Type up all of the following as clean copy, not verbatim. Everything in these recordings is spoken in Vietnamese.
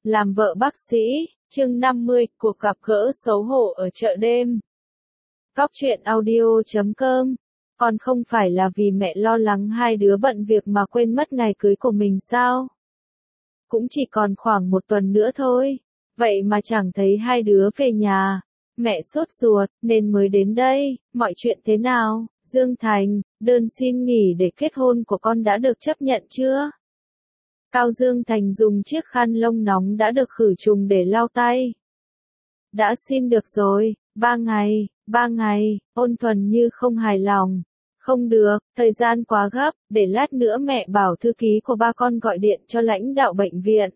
Làm vợ bác sĩ, chương 50, cuộc gặp gỡ xấu hổ ở chợ đêm. Góc truyện audio.com. Còn không phải là vì mẹ lo lắng hai đứa bận việc mà quên mất ngày cưới của mình sao? Cũng chỉ còn khoảng một tuần nữa thôi. Vậy mà chẳng thấy hai đứa về nhà. Mẹ sốt ruột, nên mới đến đây. Mọi chuyện thế nào, Dương Thành? Đơn xin nghỉ để kết hôn của con đã được chấp nhận chưa? Cao Dương Thành dùng chiếc khăn lông nóng đã được khử trùng để lau tay. Đã xin được rồi, 3 ngày, Ôn Thuần như không hài lòng. Không được, thời gian quá gấp, để lát nữa mẹ bảo thư ký của ba con gọi điện cho lãnh đạo bệnh viện.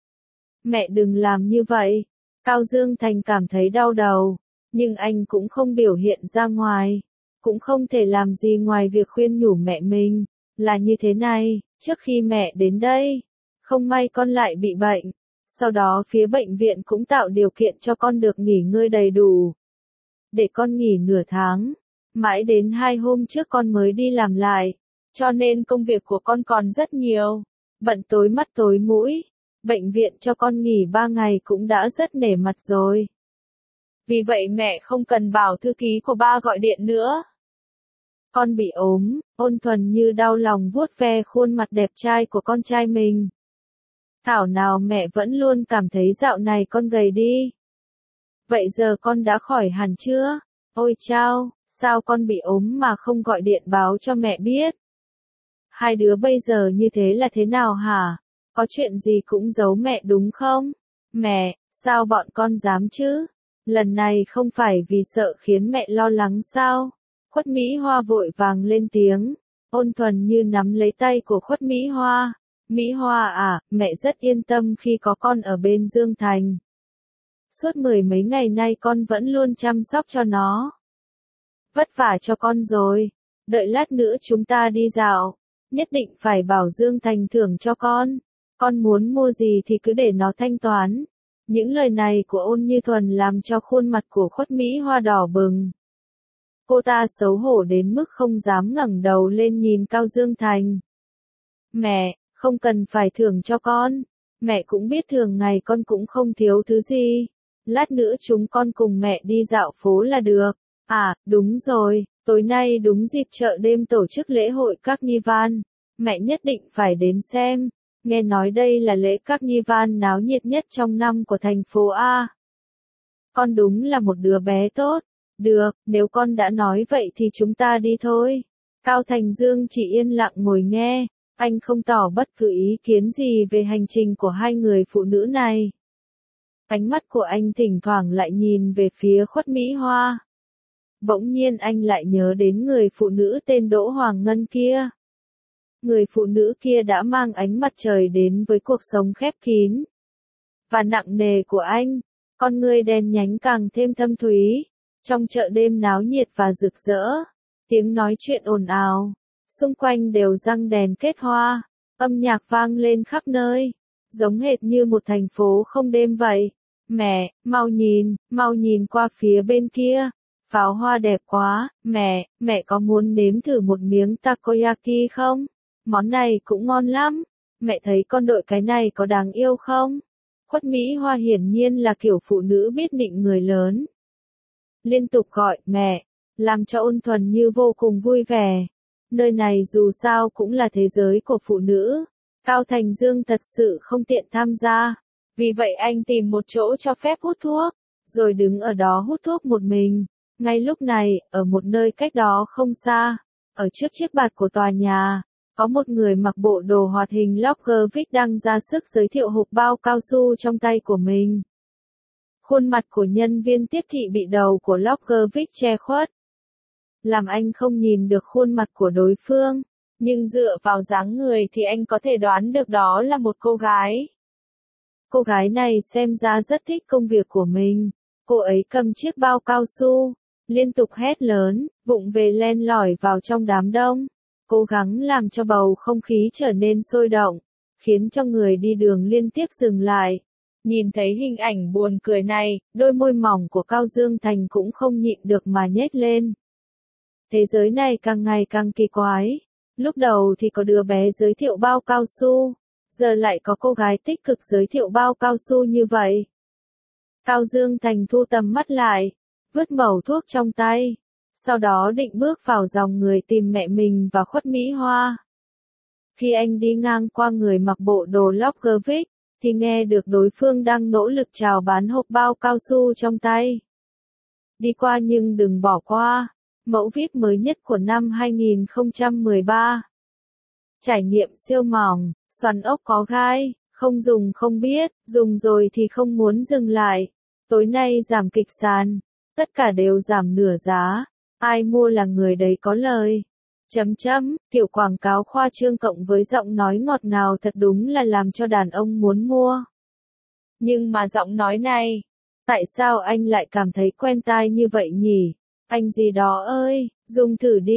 Mẹ đừng làm như vậy. Cao Dương Thành cảm thấy đau đầu, nhưng anh cũng không biểu hiện ra ngoài. Cũng không thể làm gì ngoài việc khuyên nhủ mẹ mình. Là như thế này, trước khi mẹ đến đây, không may con lại bị bệnh. Sau đó phía bệnh viện cũng tạo điều kiện cho con được nghỉ ngơi đầy đủ. Để con nghỉ nửa tháng. Mãi đến 2 hôm trước con mới đi làm lại. Cho nên công việc của con còn rất nhiều. Bận tối mắt tối mũi. Bệnh viện cho con nghỉ 3 ngày cũng đã rất nể mặt rồi. Vì vậy mẹ không cần bảo thư ký của ba gọi điện nữa. Con bị ốm, Ôn Thuần như đau lòng vuốt ve khuôn mặt đẹp trai của con trai mình. Thảo nào mẹ vẫn luôn cảm thấy dạo này con gầy đi. Vậy giờ con đã khỏi hẳn chưa? Ôi chao, sao con bị ốm mà không gọi điện báo cho mẹ biết? Hai đứa bây giờ như thế là thế nào hả? Có chuyện gì cũng giấu mẹ đúng không? Mẹ, sao bọn con dám chứ? Lần này không phải vì sợ khiến mẹ lo lắng sao? Khuất Mỹ Hoa vội vàng lên tiếng. Ôn Thuần như nắm lấy tay của Khuất Mỹ Hoa. Mỹ Hoa à, mẹ rất yên tâm khi có con ở bên Dương Thành. Suốt 10 mấy ngày nay con vẫn luôn chăm sóc cho nó. Vất vả cho con rồi. Đợi lát nữa chúng ta đi dạo. Nhất định phải bảo Dương Thành thưởng cho con. Con muốn mua gì thì cứ để nó thanh toán. Những lời này của Ôn Như Thuần làm cho khuôn mặt của Khuất Mỹ Hoa đỏ bừng. Cô ta xấu hổ đến mức không dám ngẩng đầu lên nhìn Cao Dương Thành. Mẹ, không cần phải thưởng cho con. Mẹ cũng biết thường ngày con cũng không thiếu thứ gì. Lát nữa chúng con cùng mẹ đi dạo phố là được. À, đúng rồi, tối nay đúng dịp chợ đêm tổ chức lễ hội Carnival. Mẹ nhất định phải đến xem. Nghe nói đây là lễ Carnival náo nhiệt nhất trong năm của thành phố A. Con đúng là một đứa bé tốt. Được, nếu con đã nói vậy thì chúng ta đi thôi. Cao Thành Dương chỉ yên lặng ngồi nghe. Anh không tỏ bất cứ ý kiến gì về hành trình của hai người phụ nữ này. Ánh mắt của anh thỉnh thoảng lại nhìn về phía Khuất Mỹ Hoa. Bỗng nhiên anh lại nhớ đến người phụ nữ tên Đỗ Hoàng Ngân kia. Người phụ nữ kia đã mang ánh mặt trời đến với cuộc sống khép kín và nặng nề của anh. Con người đen nhánh càng thêm thâm thúy. Trong chợ đêm náo nhiệt và rực rỡ, tiếng nói chuyện ồn ào, xung quanh đều răng đèn kết hoa, âm nhạc vang lên khắp nơi, giống hệt như một thành phố không đêm vậy. Mẹ, mau nhìn qua phía bên kia, pháo hoa đẹp quá. Mẹ có muốn nếm thử một miếng takoyaki không? Món này cũng ngon lắm. Mẹ thấy con đội cái này có đáng yêu không? Khuất Mỹ Hoa hiển nhiên là kiểu phụ nữ biết nịnh người lớn. Liên tục gọi mẹ, làm cho Ôn Thuần như vô cùng vui vẻ. Nơi này dù sao cũng là thế giới của phụ nữ. Cao Thành Dương thật sự không tiện tham gia. Vì vậy anh tìm một chỗ cho phép hút thuốc, rồi đứng ở đó hút thuốc một mình. Ngay lúc này, ở một nơi cách đó không xa, ở trước chiếc bạt của tòa nhà, có một người mặc bộ đồ hoạt hình Loggervik đang ra sức giới thiệu hộp bao cao su trong tay của mình. Khuôn mặt của nhân viên tiếp thị bị đầu của Loggervik che khuất, làm anh không nhìn được khuôn mặt của đối phương, nhưng dựa vào dáng người thì anh có thể đoán được đó là một cô gái. Cô gái này xem ra rất thích công việc của mình. Cô ấy cầm chiếc bao cao su, liên tục hét lớn, vụng về len lỏi vào trong đám đông, cố gắng làm cho bầu không khí trở nên sôi động, khiến cho người đi đường liên tiếp dừng lại. Nhìn thấy hình ảnh buồn cười này, đôi môi mỏng của Cao Dương Thành cũng không nhịn được mà nhếch lên. Thế giới này càng ngày càng kỳ quái. Lúc đầu thì có đứa bé giới thiệu bao cao su, giờ lại có cô gái tích cực giới thiệu bao cao su như vậy. Cao Dương Thành thu tầm mắt lại, vứt mẩu thuốc trong tay, sau đó định bước vào dòng người tìm mẹ mình và Khuất Mỹ Hoa. Khi anh đi ngang qua người mặc bộ đồ Loggervik, thì nghe được đối phương đang nỗ lực chào bán hộp bao cao su trong tay. Đi qua nhưng đừng bỏ qua, mẫu VIP mới nhất của năm 2013. Trải nghiệm siêu mỏng, xoắn ốc có gai, không dùng không biết, dùng rồi thì không muốn dừng lại. Tối nay giảm kịch sàn, tất cả đều giảm nửa giá, ai mua là người đấy có lời. Kiểu quảng cáo khoa trương cộng với giọng nói ngọt ngào thật đúng là làm cho đàn ông muốn mua. Nhưng mà giọng nói này, tại sao anh lại cảm thấy quen tai như vậy nhỉ? Anh gì đó ơi, dùng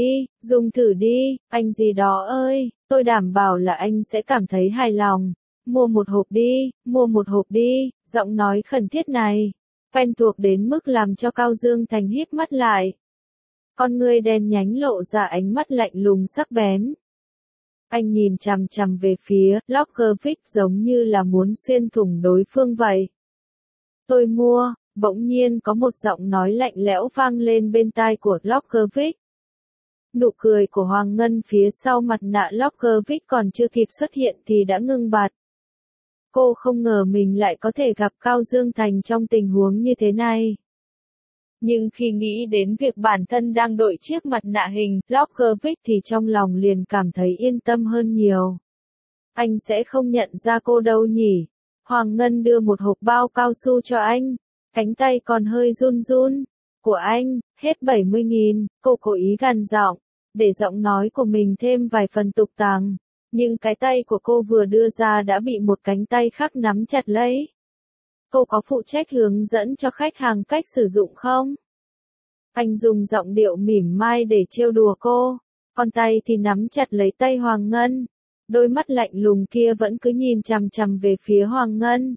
thử đi, anh gì đó ơi, tôi đảm bảo là anh sẽ cảm thấy hài lòng. Mua một hộp đi, giọng nói khẩn thiết này, quen thuộc đến mức làm cho Cao Dương Thành híp mắt lại. Con ngươi đen nhánh lộ ra ánh mắt lạnh lùng sắc bén. Anh nhìn chằm chằm về phía Loggervik giống như là muốn xuyên thủng đối phương vậy. Tôi mua, bỗng nhiên có một giọng nói lạnh lẽo vang lên bên tai của Loggervik. Nụ cười của Hoàng Ngân phía sau mặt nạ Loggervik còn chưa kịp xuất hiện thì đã ngưng bặt. Cô không ngờ mình lại có thể gặp Cao Dương Thành trong tình huống như thế này. Nhưng khi nghĩ đến việc bản thân đang đội chiếc mặt nạ hình Loggervik thì trong lòng liền cảm thấy yên tâm hơn nhiều. Anh sẽ không nhận ra cô đâu nhỉ? Hoàng Ngân đưa một hộp bao cao su cho anh, cánh tay còn hơi run run. Của anh, hết 70.000, cô cố ý gằn giọng, để giọng nói của mình thêm vài phần tục tàng. Nhưng cái tay của cô vừa đưa ra đã bị một cánh tay khác nắm chặt lấy. Cô có phụ trách hướng dẫn cho khách hàng cách sử dụng không? Anh dùng giọng điệu mỉm mai để trêu đùa cô, còn tay thì nắm chặt lấy tay Hoàng Ngân. Đôi mắt lạnh lùng kia vẫn cứ nhìn chằm chằm về phía Hoàng Ngân,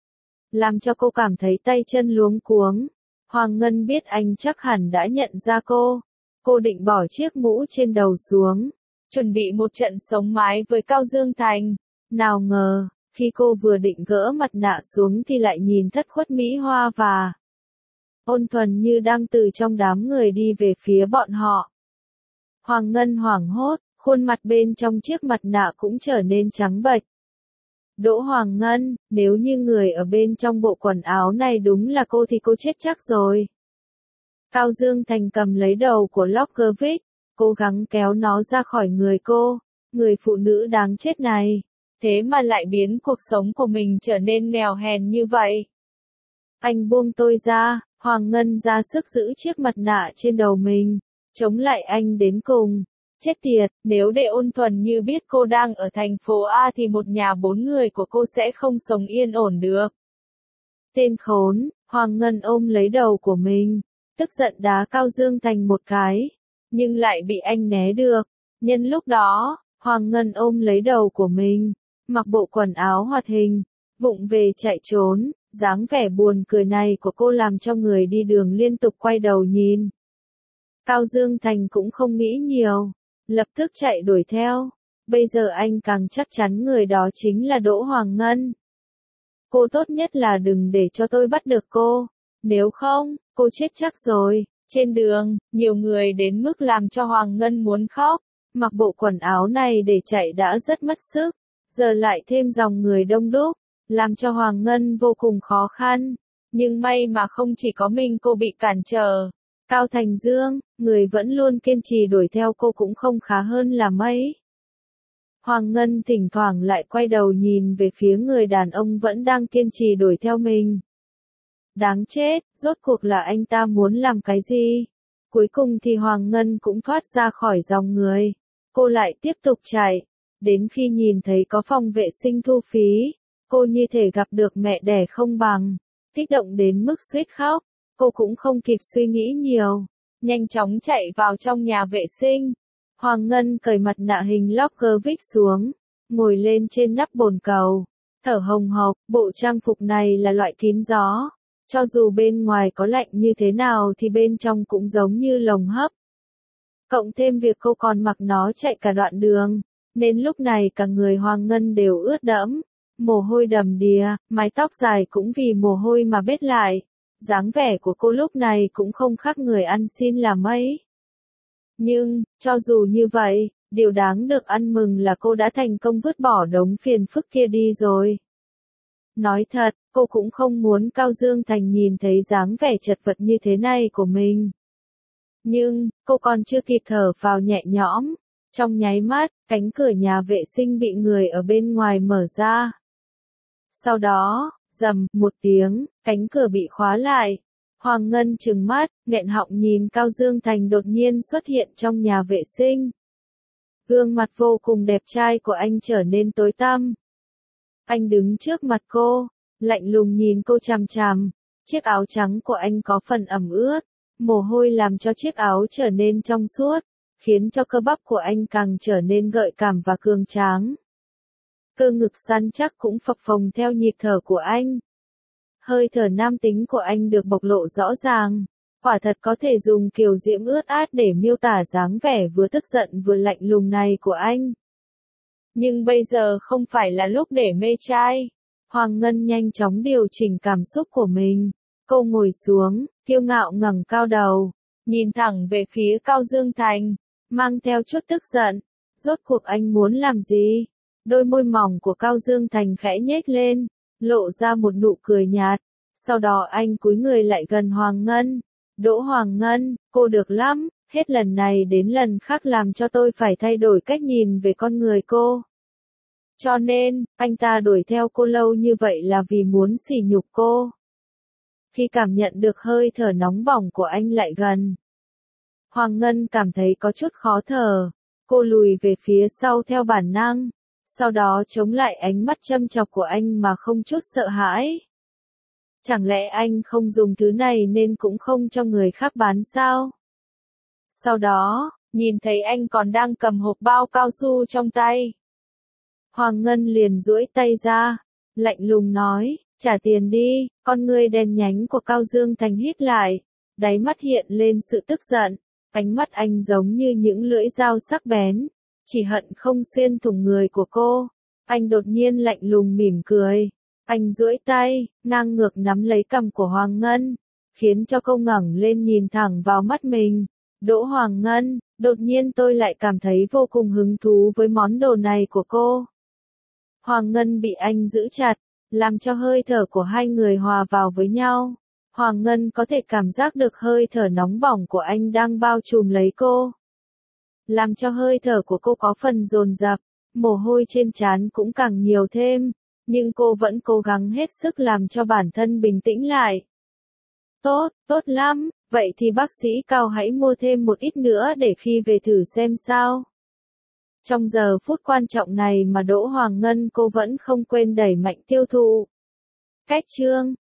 làm cho cô cảm thấy tay chân luống cuống. Hoàng Ngân biết anh chắc hẳn đã nhận ra cô. Cô định bỏ chiếc mũ trên đầu xuống, chuẩn bị một trận sống mái với Cao Dương Thành. Nào ngờ, khi cô vừa định gỡ mặt nạ xuống thì lại nhìn thất Khuất Mỹ Hoa và Ôn Thuần Như đang từ trong đám người đi về phía bọn họ. Hoàng Ngân hoảng hốt, khuôn mặt bên trong chiếc mặt nạ cũng trở nên trắng bệch. Đỗ Hoàng Ngân, nếu như người ở bên trong bộ quần áo này đúng là cô thì cô chết chắc rồi. Cao Dương Thành cầm lấy đầu của Loggervik, cố gắng kéo nó ra khỏi người cô. Người phụ nữ đáng chết này, thế mà lại biến cuộc sống của mình trở nên nghèo hèn như vậy. Anh buông tôi ra, Hoàng Ngân ra sức giữ chiếc mặt nạ trên đầu mình, chống lại anh đến cùng. Chết tiệt, nếu để Ôn Thuần Như biết cô đang ở thành phố A thì một nhà 4 người của cô sẽ không sống yên ổn được. Tên khốn, Hoàng Ngân ôm lấy đầu của mình, tức giận đá Cao Dương Thành một cái, nhưng lại bị anh né được. Nhân lúc đó, Hoàng Ngân ôm lấy đầu của mình, mặc bộ quần áo hoạt hình, vụng về chạy trốn. Dáng vẻ buồn cười này của cô làm cho người đi đường liên tục quay đầu nhìn. Cao Dương Thành cũng không nghĩ nhiều, lập tức chạy đuổi theo. Bây giờ anh càng chắc chắn người đó chính là Đỗ Hoàng Ngân. Cô tốt nhất là đừng để cho tôi bắt được cô, nếu không, cô chết chắc rồi. Trên đường, nhiều người đến mức làm cho Hoàng Ngân muốn khóc. Mặc bộ quần áo này để chạy đã rất mất sức, giờ lại thêm dòng người đông đúc, làm cho Hoàng Ngân vô cùng khó khăn. Nhưng may mà không chỉ có mình cô bị cản trở. Cao Thành Dương, người vẫn luôn kiên trì đuổi theo cô cũng không khá hơn là mấy. Hoàng Ngân thỉnh thoảng lại quay đầu nhìn về phía người đàn ông vẫn đang kiên trì đuổi theo mình. Đáng chết, rốt cuộc là anh ta muốn làm cái gì? Cuối cùng thì Hoàng Ngân cũng thoát ra khỏi dòng người. Cô lại tiếp tục chạy, đến khi nhìn thấy có phòng vệ sinh thu phí, cô như thể gặp được mẹ đẻ không bằng, kích động đến mức suýt khóc. Cô cũng không kịp suy nghĩ nhiều, nhanh chóng chạy vào trong nhà vệ sinh. Hoàng Ngân cởi mặt nạ hình Loggervik xuống, ngồi lên trên nắp bồn cầu, thở hồng hộc. Bộ trang phục này là loại kín gió, cho dù bên ngoài có lạnh như thế nào thì bên trong cũng giống như lồng hấp. Cộng thêm việc cô còn mặc nó chạy cả đoạn đường, nên lúc này cả người Hoàng Ngân đều ướt đẫm, mồ hôi đầm đìa, mái tóc dài cũng vì mồ hôi mà bết lại. Dáng vẻ của cô lúc này cũng không khác người ăn xin là mấy. Nhưng, cho dù như vậy, điều đáng được ăn mừng là cô đã thành công vứt bỏ đống phiền phức kia đi rồi. Nói thật, cô cũng không muốn Cao Dương Thành nhìn thấy dáng vẻ chật vật như thế này của mình. Nhưng, cô còn chưa kịp thở phào nhẹ nhõm. Trong nháy mắt, cánh cửa nhà vệ sinh bị người ở bên ngoài mở ra. Sau đó, rầm một tiếng, cánh cửa bị khóa lại. Hoàng Ngân trừng mắt, nghẹn họng nhìn Cao Dương Thành đột nhiên xuất hiện trong nhà vệ sinh. Gương mặt vô cùng đẹp trai của anh trở nên tối tăm. Anh đứng trước mặt cô, lạnh lùng nhìn cô chằm chằm. Chiếc áo trắng của anh có phần ẩm ướt, mồ hôi làm cho chiếc áo trở nên trong suốt, khiến cho cơ bắp của anh càng trở nên gợi cảm và cường tráng. Cơ ngực săn chắc cũng phập phồng theo nhịp thở của anh. Hơi thở nam tính của anh được bộc lộ rõ ràng, quả thật có thể dùng kiều diễm ướt át để miêu tả dáng vẻ vừa tức giận vừa lạnh lùng này của anh. Nhưng bây giờ không phải là lúc để mê trai. Hoàng Ngân nhanh chóng điều chỉnh cảm xúc của mình. Cô ngồi xuống, kiêu ngạo ngẩng cao đầu, nhìn thẳng về phía Cao Dương Thành, mang theo chút tức giận. Rốt cuộc anh muốn làm gì? Đôi môi mỏng của Cao Dương Thành khẽ nhếch lên, lộ ra một nụ cười nhạt. Sau đó anh cúi người lại gần Hoàng Ngân. Đỗ Hoàng Ngân, cô được lắm, hết lần này đến lần khác làm cho tôi phải thay đổi cách nhìn về con người cô. Cho nên, anh ta đuổi theo cô lâu như vậy là vì muốn sỉ nhục cô. Khi cảm nhận được hơi thở nóng bỏng của anh lại gần, Hoàng Ngân cảm thấy có chút khó thở. Cô lùi về phía sau theo bản năng, sau đó chống lại ánh mắt châm chọc của anh mà không chút sợ hãi. Chẳng lẽ anh không dùng thứ này nên cũng không cho người khác bán sao? Sau đó, nhìn thấy anh còn đang cầm hộp bao cao su trong tay. Hoàng Ngân liền duỗi tay ra, lạnh lùng nói, trả tiền đi. Con ngươi đen nhánh của Cao Dương Thành híp lại, đáy mắt hiện lên sự tức giận, ánh mắt anh giống như những lưỡi dao sắc bén, chỉ hận không xuyên thủng người của cô. Anh đột nhiên lạnh lùng mỉm cười, anh duỗi tay, ngang ngược nắm lấy cằm của Hoàng Ngân, khiến cho cô ngẩng lên nhìn thẳng vào mắt mình. Đỗ Hoàng Ngân, đột nhiên tôi lại cảm thấy vô cùng hứng thú với món đồ này của cô. Hoàng Ngân bị anh giữ chặt, làm cho hơi thở của hai người hòa vào với nhau. Hoàng Ngân có thể cảm giác được hơi thở nóng bỏng của anh đang bao trùm lấy cô, làm cho hơi thở của cô có phần dồn dập, mồ hôi trên trán cũng càng nhiều thêm, nhưng cô vẫn cố gắng hết sức làm cho bản thân bình tĩnh lại. Tốt, tốt lắm, vậy thì bác sĩ Cao hãy mua thêm một ít nữa để khi về thử xem sao. Trong giờ phút quan trọng này mà Đỗ Hoàng Ngân cô vẫn không quên đẩy mạnh tiêu thụ. Cách chương